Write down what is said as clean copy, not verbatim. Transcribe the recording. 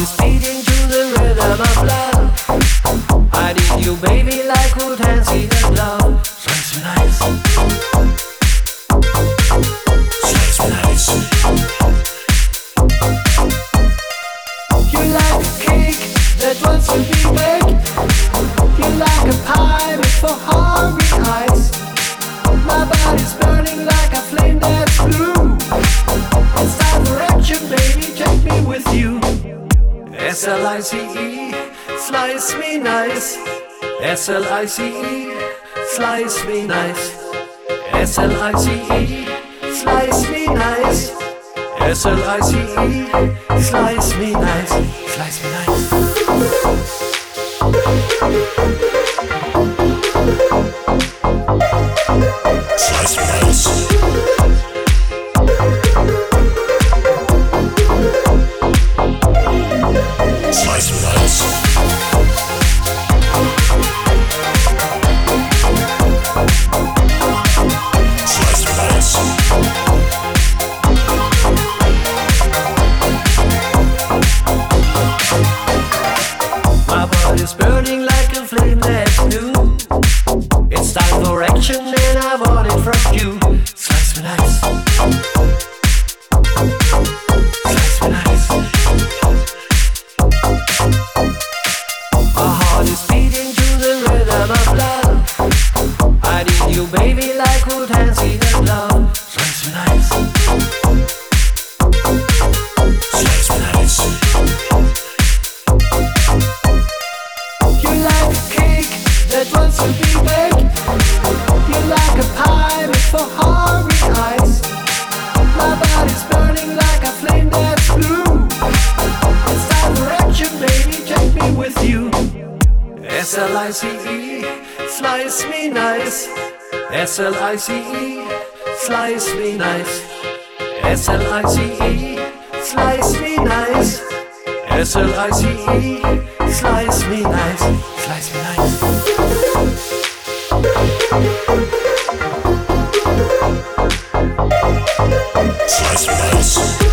is beating to the rhythm of love. I need you, baby, like wood hands in a glove. Slice me nice. Slice me nice. You like a cake that wants to be baked. You like a pie before hungry eyes. My body's burning like a flame that's blue. It's time for action, baby, take me with you. S-L-I-C-E, slice me nice. S-L-I-C-E, slice me nice. S-L-I-C-E, slice me nice. S-L-I-C-E, slice me nice. Slice me nice. Slice me nice. Slice me nice. Slice me nice. My body's burning like a flame that's new. It's time for action and I want it from you. Slice me nice. Slice me nice. My heart is beating to the rhythm of love. I need you, baby, like wood hands in a glove. Slice me nice. Slice me nice. You like a cake that wants to be baked. You like a pie before hungry eyes. My body's burning like a flame that's blue. It's time for action, baby, take me with you. S-L-I-C-E, slice me nice. S-L-I-C-E, slice me nice. S-L-I-C-E, slice me nice. S-L-I-C-E, slice me nice. Slice me nice. Slice me nice.